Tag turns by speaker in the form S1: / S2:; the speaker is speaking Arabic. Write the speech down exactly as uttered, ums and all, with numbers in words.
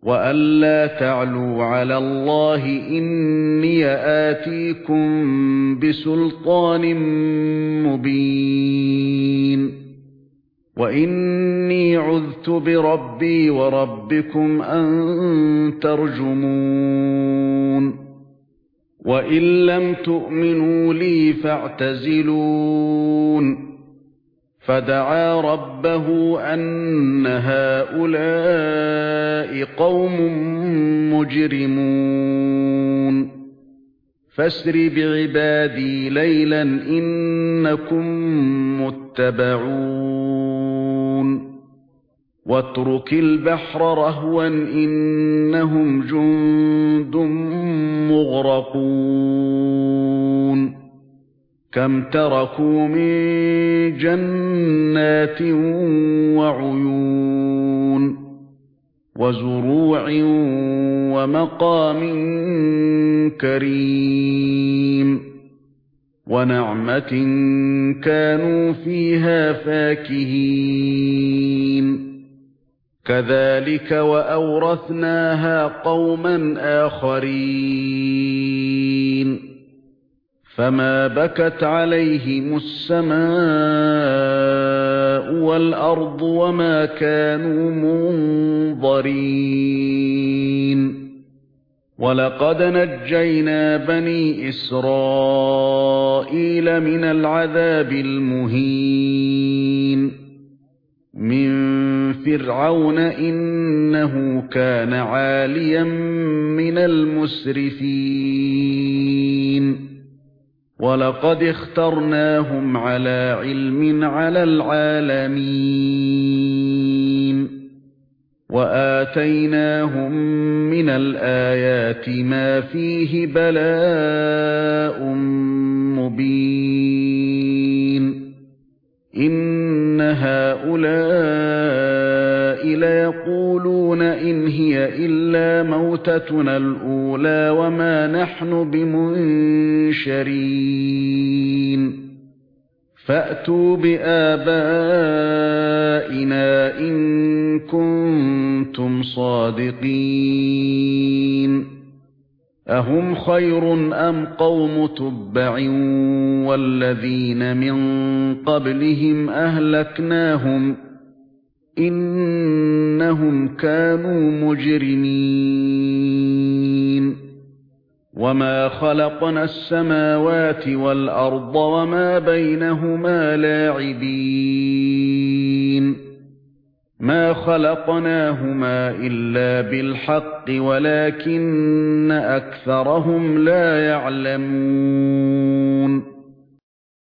S1: وَأَلَّا تَعْلُوا عَلَى اللَّهِ إِنِّي آتِيكُم بِسُلْطَانٍ مُبِينٍ وَإِنِّي عُذْتُ بِرَبِّي وَرَبِّكُمْ أَن تَرْجُمُونِ وَإِن لَّمْ تُؤْمِنُوا لِي فَاعْتَزِلُونِ فَدَعَا رَبَّهُ أَنَّ هَؤُلَاءِ قَوْمٌ مُجْرِمُونَ فَاسْرِ بِعِبَادِي لَيْلًا إِنَّكُمْ مُتَّبَعُونَ وَاتْرُكِ الْبَحْرَ رَهْوًا إِنَّهُمْ جُندٌ مُغْرَقُونَ كَمْ تَرَكُوا مِن جَنَّاتٍ وَعُيُونٍ وَزُرُوعٍ وَمَقَامٍ كَرِيمٍ وَنَعْمَةٍ كَانُوا فِيهَا فَاكِهِينَ كَذَلِكَ وَأَوْرَثْنَاهَا قَوْمًا آخَرِينَ فَمَا بَكَتْ عَلَيْهِمُ السَّمَاءُ وَالْأَرْضُ وَمَا كَانُوا مُنظَرِينَ وَلَقَدْ نَجَّيْنَا بَنِي إِسْرَائِيلَ مِنَ الْعَذَابِ الْمُهِينِ مِنْ فِرْعَوْنَ إِنَّهُ كَانَ عَالِيًا مِنَ الْمُسْرِفِينَ وَلَقَدِ اخْتَرْنَاهُمْ عَلَى عِلْمٍ عَلَى الْعَالَمِينَ وَآتَيْنَاهُمْ مِنَ الْآيَاتِ مَا فِيهِ بَلَاءٌ مُبِينٌ إِنَّ هَؤُلَاءِ لَيَقُولُونَ إِنْ هِيَ إِلَّا مَوْتَتُنَا الْأُولَى وَمَا نَحْنُ بِمُنشَرِينَ فَأْتُوا بِآبَائِنَا إِن كُنتُمْ صَادِقِينَ أَهُمْ خَيْرٌ أَمْ قَوْمُ تُبَّعٍ وَالَّذِينَ مِن قَبْلِهِمْ أَهْلَكْنَاهُمْ إِنَّهُمْ كَانُوا مُجْرِمِينَ وَمَا خَلَقْنَا السَّمَاوَاتِ وَالْأَرْضَ وَمَا بَيْنَهُمَا لَاعِبِينَ مَا خَلَقْنَاهُمَا إِلَّا بِالْحَقِّ وَلَكِنَّ أَكْثَرَهُمْ لَا يَعْلَمُونَ